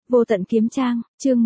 Vô tận kiếm trang, chương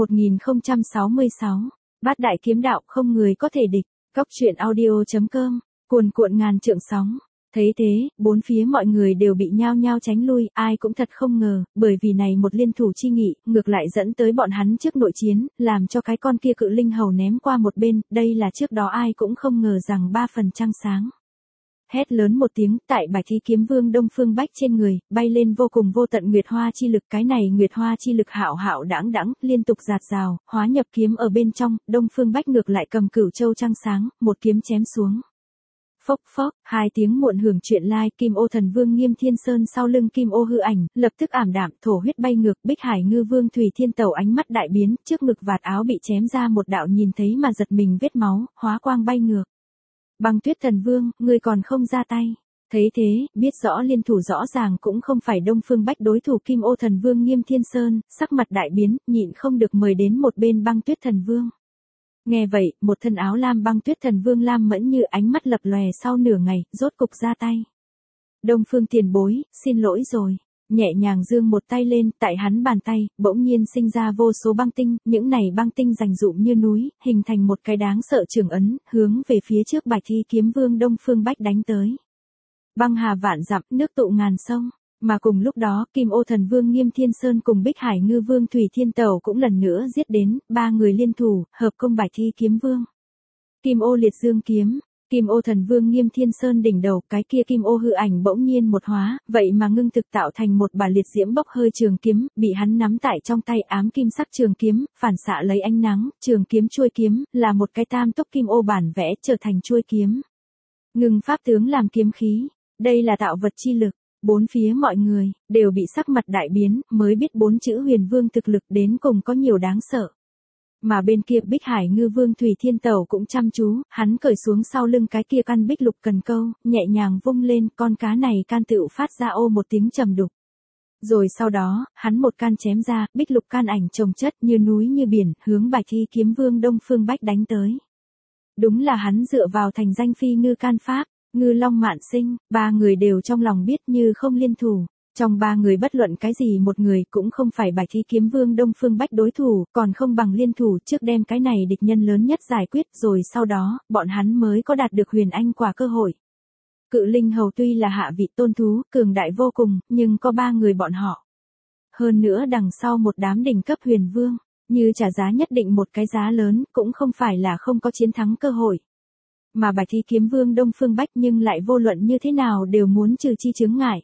1066. Bát đại kiếm đạo không người có thể địch. Cóc truyện audio.com. Cuồn cuộn ngàn trượng sóng. Thấy thế, bốn phía mọi người đều bị nhao nhao tránh lui, ai cũng thật không ngờ, bởi vì này một liên thủ chi nghị, ngược lại dẫn tới bọn hắn trước nội chiến, làm cho cái con kia cự linh hầu ném qua một bên, đây là trước đó ai cũng không ngờ rằng 3 phần trăng sáng. Hét lớn một tiếng, tại Bạch Thi Kiếm Vương Đông Phương Bách trên người, bay lên vô cùng vô tận nguyệt hoa chi lực, cái này nguyệt hoa chi lực hạo hạo đãng đãng, liên tục giạt rào, hóa nhập kiếm ở bên trong, Đông Phương Bách ngược lại cầm Cửu Châu trăng sáng, một kiếm chém xuống. Phốc phốc, hai tiếng muộn hưởng chuyện lai, Kim Ô Thần Vương Nghiêm Thiên Sơn sau lưng Kim Ô hư ảnh, lập tức ảm đạm, thổ huyết bay ngược, Bích Hải Ngư Vương Thủy Thiên Tẩu ánh mắt đại biến, trước ngực vạt áo bị chém ra một đạo nhìn thấy mà giật mình vết máu, hóa quang bay ngược. Băng Tuyết Thần Vương, ngươi còn không ra tay. Thấy thế, biết rõ liên thủ rõ ràng cũng không phải Đông Phương Bách đối thủ Kim Ô Thần Vương Nghiêm Thiên Sơn, sắc mặt đại biến, nhịn không được mời đến một bên Băng Tuyết Thần Vương. Nghe vậy, một thân áo lam Băng Tuyết Thần Vương lam mẫn như ánh mắt lập lòe sau nửa ngày, rốt cục ra tay. Đông Phương tiền bối, xin lỗi rồi. Nhẹ nhàng giương một tay lên, tại hắn bàn tay, bỗng nhiên sinh ra vô số băng tinh, những này băng tinh rành rụm như núi, hình thành một cái đáng sợ trường ấn, hướng về phía trước Bạch Thi Kiếm Vương Đông Phương Bách đánh tới. Băng hà vạn dặm, nước tụ ngàn sông, mà cùng lúc đó, Kim Ô Thần Vương Nghiêm Thiên Sơn cùng Bích Hải Ngư Vương Thủy Thiên Tẩu cũng lần nữa giết đến, ba người liên thủ, hợp công Bạch Thi Kiếm Vương. Kim Ô Liệt Dương kiếm. Kim Ô Thần Vương Nghiêm Thiên Sơn đỉnh đầu, cái kia Kim Ô hư ảnh bỗng nhiên một hóa, vậy mà ngưng thực tạo thành một bà liệt diễm bốc hơi trường kiếm, bị hắn nắm tại trong tay ám kim sắc trường kiếm, phản xạ lấy ánh nắng, trường kiếm chuôi kiếm, là một cái tam tốc Kim Ô bản vẽ trở thành chuôi kiếm. Ngưng pháp tướng làm kiếm khí, đây là tạo vật chi lực, bốn phía mọi người, đều bị sắc mặt đại biến, mới biết bốn chữ huyền vương thực lực đến cùng có nhiều đáng sợ. Mà bên kia Bích Hải Ngư Vương Thủy Thiên Tẩu cũng chăm chú, hắn cởi xuống sau lưng cái kia căn bích lục cần câu, nhẹ nhàng vung lên, con cá này can tựu phát ra ô một tiếng trầm đục. Rồi sau đó, hắn một can chém ra, bích lục can ảnh chồng chất như núi như biển, hướng Bạch Thi Kiếm Vương Đông Phương Bách đánh tới. Đúng là hắn dựa vào thành danh phi ngư can pháp, ngư long mạn sinh, ba người đều trong lòng biết như không liên thủ. Trong ba người bất luận cái gì một người cũng không phải Bạch Thi Kiếm Vương Đông Phương Bách đối thủ, còn không bằng liên thủ trước đem cái này địch nhân lớn nhất giải quyết, rồi sau đó, bọn hắn mới có đạt được huyền anh quả cơ hội. Cự linh hầu tuy là hạ vị tôn thú, cường đại vô cùng, nhưng có ba người bọn họ. Hơn nữa đằng sau một đám đỉnh cấp huyền vương, như trả giá nhất định một cái giá lớn, cũng không phải là không có chiến thắng cơ hội. Mà Bạch Thi Kiếm Vương Đông Phương Bách nhưng lại vô luận như thế nào đều muốn trừ chi chướng ngại.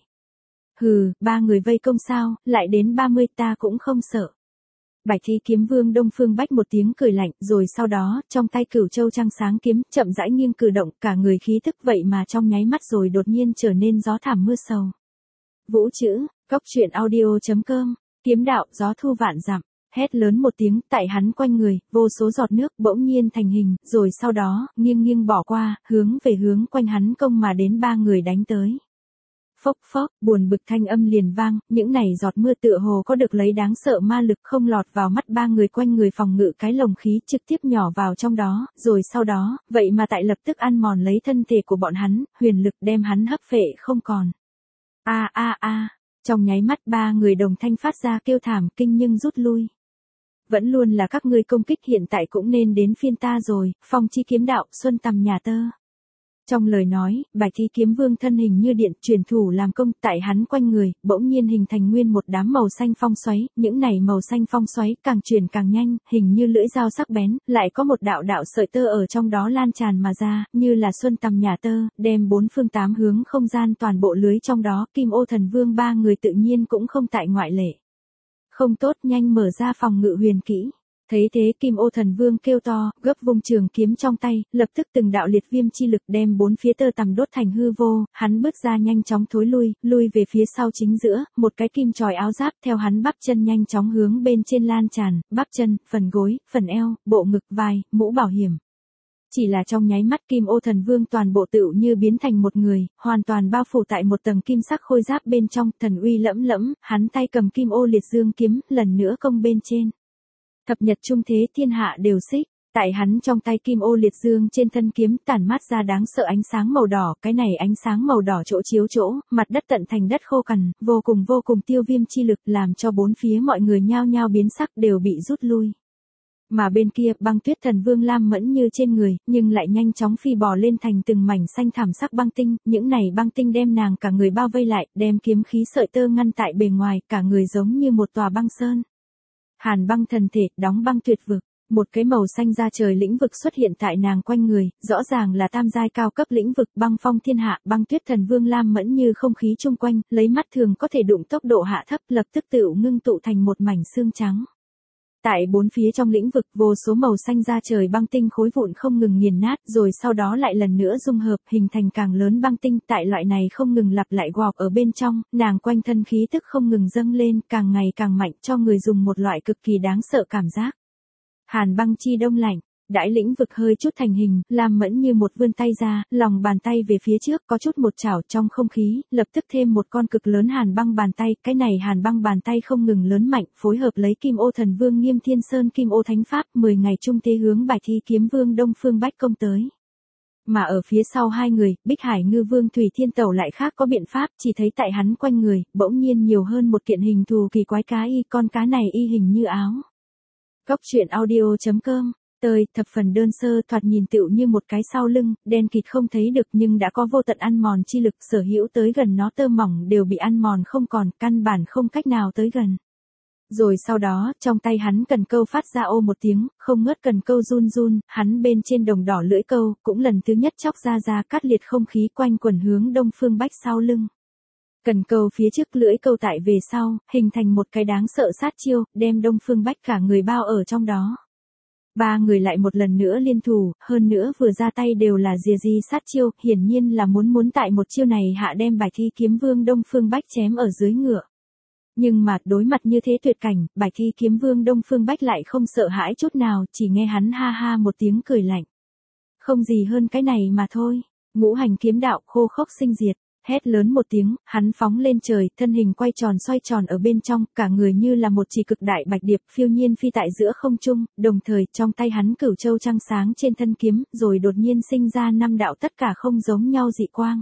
Hừ, ba người vây công sao, lại đến 30 ta cũng không sợ. Bạch Thi Kiếm Vương Đông Phương Bách một tiếng cười lạnh, rồi sau đó, trong tay Cửu Châu trăng sáng kiếm, chậm rãi nghiêng cử động, cả người khí tức vậy mà trong nháy mắt rồi đột nhiên trở nên gió thảm mưa sầu. Vũ chữ, cóc truyện audio.com, kiếm đạo, gió thu vạn dặm, hét lớn một tiếng, tại hắn quanh người, vô số giọt nước bỗng nhiên thành hình, rồi sau đó, nghiêng nghiêng bỏ qua, hướng về hướng quanh hắn công mà đến ba người đánh tới. Phốc phốc, buồn bực thanh âm liền vang, những này giọt mưa tựa hồ có được lấy đáng sợ ma lực không lọt vào mắt ba người quanh người phòng ngự cái lồng khí trực tiếp nhỏ vào trong đó, rồi sau đó, vậy mà tại lập tức ăn mòn lấy thân thể của bọn hắn, huyền lực đem hắn hấp phệ không còn. Trong nháy mắt ba người đồng thanh phát ra kêu thảm kinh nhưng rút lui. Vẫn luôn là các ngươi công kích hiện tại cũng nên đến phiên ta rồi, phong chi kiếm đạo, xuân tầm nhà tơ. Trong lời nói, Bạch Thi Kiếm Vương thân hình như điện truyền thủ làm công, tại hắn quanh người, bỗng nhiên hình thành nguyên một đám màu xanh phong xoáy, những này màu xanh phong xoáy càng truyền càng nhanh, hình như lưỡi dao sắc bén, lại có một đạo đạo sợi tơ ở trong đó lan tràn mà ra, như là xuân tầm nhà tơ, đem bốn phương tám hướng không gian toàn bộ lưới trong đó, Kim Ô Thần Vương ba người tự nhiên cũng không tại ngoại lệ. Không tốt, nhanh mở ra phòng ngự huyền kỹ. Thấy thế Kim Ô Thần Vương kêu to, gấp vung trường kiếm trong tay, lập tức từng đạo liệt viêm chi lực đem bốn phía tơ tằm đốt thành hư vô, hắn bước ra nhanh chóng thối lui về phía sau chính giữa, một cái kim chòi áo giáp theo hắn bắp chân nhanh chóng hướng bên trên lan tràn, bắp chân, phần gối, phần eo, bộ ngực, vai, mũ bảo hiểm. Chỉ là trong nháy mắt Kim Ô Thần Vương toàn bộ tựu như biến thành một người, hoàn toàn bao phủ tại một tầng kim sắc khôi giáp bên trong, thần uy lẫm lẫm, hắn tay cầm Kim Ô Liệt Dương kiếm, lần nữa công bên trên. Thập nhật trung thế thiên hạ đều xích, Tại hắn trong tay kim ô liệt dương trên thân kiếm tản mát ra đáng sợ ánh sáng màu đỏ, cái này ánh sáng màu đỏ chỗ chiếu chỗ, mặt đất tận thành đất khô cằn, vô cùng tiêu viêm chi lực làm cho bốn phía mọi người nhao nhao biến sắc đều bị rút lui. Mà bên kia, Băng Tuyết Thần Vương Lam Mẫn Như trên người, nhưng lại nhanh chóng phi bò lên thành từng mảnh xanh thảm sắc băng tinh, những này băng tinh đem nàng cả người bao vây lại, đem kiếm khí sợi tơ ngăn tại bề ngoài, cả người giống như một tòa băng sơn. Hàn băng thần thể, đóng băng tuyệt vực. Một cái màu xanh da trời lĩnh vực xuất hiện tại nàng quanh người, rõ ràng là tam giai cao cấp lĩnh vực băng phong thiên hạ, Băng Tuyết Thần Vương Lam Mẫn Như không khí chung quanh, lấy mắt thường có thể đụng tốc độ hạ thấp lập tức tựu ngưng tụ thành một mảnh xương trắng. Tại bốn phía trong lĩnh vực vô số màu xanh da trời băng tinh khối vụn không ngừng nghiền nát rồi sau đó lại lần nữa dung hợp hình thành càng lớn băng tinh tại loại này không ngừng lặp lại gọp ở bên trong, nàng quanh thân khí tức không ngừng dâng lên càng ngày càng mạnh cho người dùng một loại cực kỳ đáng sợ cảm giác. Hàn băng chi đông lạnh, đãi lĩnh vực hơi chút thành hình, Lam Mẫn Như một vươn tay ra, lòng bàn tay về phía trước có chút một chảo trong không khí, lập tức thêm một con cực lớn hàn băng bàn tay, cái này hàn băng bàn tay không ngừng lớn mạnh, phối hợp lấy Kim Ô Thần Vương Nghiêm Thiên Sơn Kim Ô Thánh Pháp, 10 ngày trung tế hướng Bài Thi Kiếm Vương Đông Phương Bách công tới. Mà ở phía sau hai người, Bích Hải Ngư Vương Thủy Thiên Tẩu lại khác có biện pháp, chỉ thấy tại hắn quanh người, bỗng nhiên nhiều hơn một kiện hình thù kỳ quái cá y, con cá này y hình như áo. Góc truyện audio.com Tơi, thập phần đơn sơ thoạt nhìn tựu như một cái sau lưng, đen kịt không thấy được nhưng đã có vô tận ăn mòn chi lực sở hữu tới gần nó tơ mỏng đều bị ăn mòn không còn, căn bản không cách nào tới gần. Rồi sau đó, trong tay hắn cần câu phát ra ô một tiếng, không ngớt cần câu run run, hắn bên trên đồng đỏ lưỡi câu, cũng lần thứ nhất chóc ra cắt liệt không khí quanh quần hướng Đông Phương Bách sau lưng. Cần câu phía trước lưỡi câu tại về sau, hình thành một cái đáng sợ sát chiêu, đem Đông Phương Bách cả người bao ở trong đó. Ba người lại một lần nữa liên thủ, hơn nữa vừa ra tay đều là rìa di sát chiêu, hiển nhiên là muốn tại một chiêu này hạ đem Bài Thi Kiếm Vương Đông Phương Bách chém ở dưới ngựa. Nhưng mà đối mặt như thế tuyệt cảnh, Bài Thi Kiếm Vương Đông Phương Bách lại không sợ hãi chút nào, chỉ nghe hắn ha ha một tiếng cười lạnh. Không gì hơn cái này mà thôi, ngũ hành kiếm đạo khô khốc sinh diệt. Hét lớn một tiếng, hắn phóng lên trời, thân hình quay tròn xoay tròn ở bên trong, cả người như là một chỉ cực đại bạch điệp phiêu nhiên phi tại giữa không trung, đồng thời trong tay hắn cửu châu trăng sáng trên thân kiếm, rồi đột nhiên sinh ra 5 đạo tất cả không giống nhau dị quang.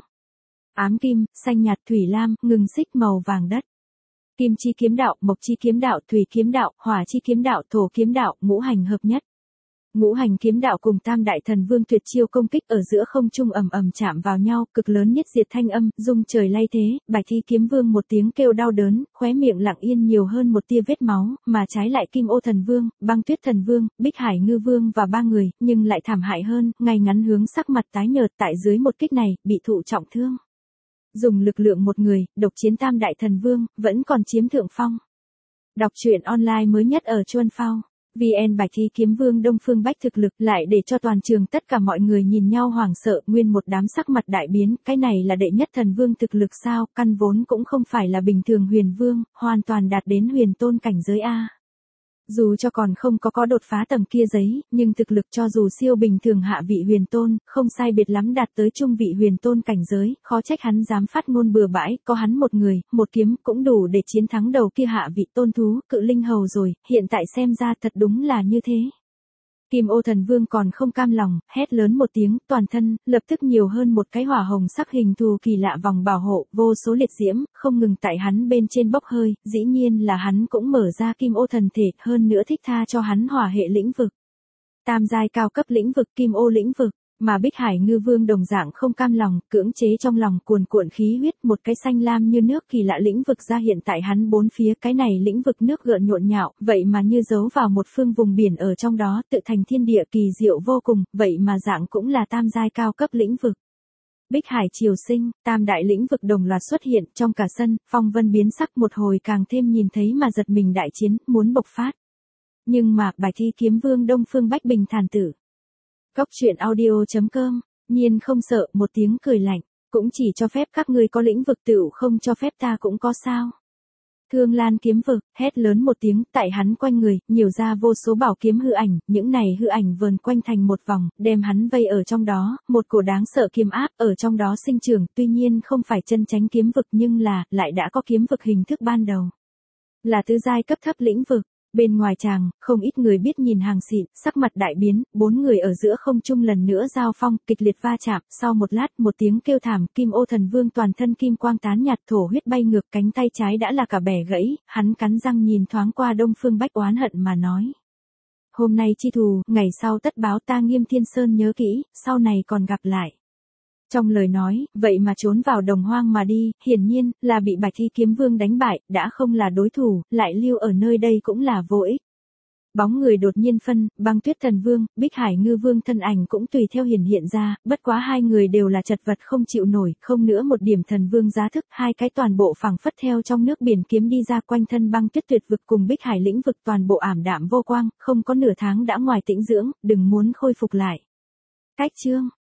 Ám kim, xanh nhạt, thủy lam, ngừng xích màu vàng đất. Kim chi kiếm đạo, mộc chi kiếm đạo, thủy kiếm đạo, hỏa chi kiếm đạo, thổ kiếm đạo, ngũ hành hợp nhất. Ngũ hành kiếm đạo cùng tam đại thần vương tuyệt chiêu công kích ở giữa không trung ầm ầm chạm vào nhau, cực lớn nhất diệt thanh âm, rung trời lay thế, Bài Thi Kiếm Vương một tiếng kêu đau đớn, khóe miệng lặng yên nhiều hơn một tia vết máu, mà trái lại Kim Ô Thần Vương, Băng Tuyết Thần Vương, Bích Hải Ngư Vương và ba người, nhưng lại thảm hại hơn, ngay ngắn hướng sắc mặt tái nhợt tại dưới một kích này, bị thụ trọng thương. Dùng lực lượng một người, độc chiến tam đại thần vương, vẫn còn chiếm thượng phong. Đọc truyện online mới nhất ở Chuan Phao. VN Bài Thi Kiếm Vương Đông Phương Bách thực lực lại để cho toàn trường tất cả mọi người nhìn nhau hoảng sợ, nguyên một đám sắc mặt đại biến, cái này là đệ nhất thần vương thực lực sao, căn vốn cũng không phải là bình thường huyền vương, hoàn toàn đạt đến huyền tôn cảnh giới A. Dù cho còn không có đột phá tầng kia giấy, nhưng thực lực cho dù siêu bình thường hạ vị huyền tôn, không sai biệt lắm đạt tới trung vị huyền tôn cảnh giới, khó trách hắn dám phát ngôn bừa bãi, có hắn một người, một kiếm cũng đủ để chiến thắng đầu kia hạ vị tôn thú, cự linh hầu rồi, hiện tại xem ra thật đúng là như thế. Kim Ô Thần Vương còn không cam lòng, hét lớn một tiếng, toàn thân, lập tức nhiều hơn một cái hỏa hồng sắc hình thù kỳ lạ vòng bảo hộ, vô số liệt diễm, không ngừng tại hắn bên trên bốc hơi, dĩ nhiên là hắn cũng mở ra Kim Ô Thần Thể, hơn nữa thích tha cho hắn hỏa hệ lĩnh vực. Tam giai cao cấp lĩnh vực Kim Ô lĩnh vực, mà Bích Hải Ngư Vương đồng dạng không cam lòng, cưỡng chế trong lòng cuồn cuộn khí huyết, một cái xanh lam như nước kỳ lạ lĩnh vực ra hiện tại hắn bốn phía, cái này lĩnh vực nước gợn nhộn nhạo, vậy mà như giấu vào một phương vùng biển ở trong đó, tự thành thiên địa kỳ diệu vô cùng, vậy mà dạng cũng là tam giai cao cấp lĩnh vực. Bích Hải Triều Sinh, tam đại lĩnh vực đồng loạt xuất hiện trong cả sân, phong vân biến sắc một hồi càng thêm nhìn thấy mà giật mình đại chiến, muốn bộc phát. Nhưng mà, Bài Thi Kiếm Vương Đông Phương Bách bình thản tử. Góc truyện audio.com, nhiên không sợ, một tiếng cười lạnh, cũng chỉ cho phép các ngươi có lĩnh vực tựu không cho phép ta cũng có sao. Thương Lan kiếm vực, hét lớn một tiếng, tại hắn quanh người, nhiều ra vô số bảo kiếm hư ảnh, những này hư ảnh vờn quanh thành một vòng, đem hắn vây ở trong đó, một cổ đáng sợ kiếm áp ở trong đó sinh trưởng, tuy nhiên không phải chân chánh kiếm vực nhưng lại đã có kiếm vực hình thức ban đầu. Là tứ giai cấp thấp lĩnh vực. Bên ngoài tràng, không ít người biết nhìn hàng xịn, sắc mặt đại biến, 4 người ở giữa không trung lần nữa giao phong, kịch liệt va chạm, sau một lát, một tiếng kêu thảm, Kim Ô Thần Vương toàn thân kim quang tán nhạt, thổ huyết bay ngược, cánh tay trái đã là cả bẻ gãy, hắn cắn răng nhìn thoáng qua Đông Phương Bách oán hận mà nói. Hôm nay chi thù, ngày sau tất báo, ta Nghiêm Thiên Sơn nhớ kỹ, sau này còn gặp lại. Trong lời nói, vậy mà trốn vào đồng hoang mà đi, hiển nhiên, là bị Bạch Thi Kiếm Vương đánh bại, đã không là đối thủ, lại lưu ở nơi đây cũng là vô ích. Bóng người đột nhiên phân, Băng Tuyết Thần Vương, Bích Hải Ngư Vương thân ảnh cũng tùy theo hiện ra, bất quá hai người đều là chật vật không chịu nổi, không nữa một điểm Thần Vương giá thức, hai cái toàn bộ phẳng phất theo trong nước biển kiếm đi ra, quanh thân Băng Tuyết Tuyệt Vực cùng Bích Hải lĩnh vực toàn bộ ảm đạm vô quang, không có nửa tháng đã ngoài tĩnh dưỡng, đừng muốn khôi phục lại. Cách chương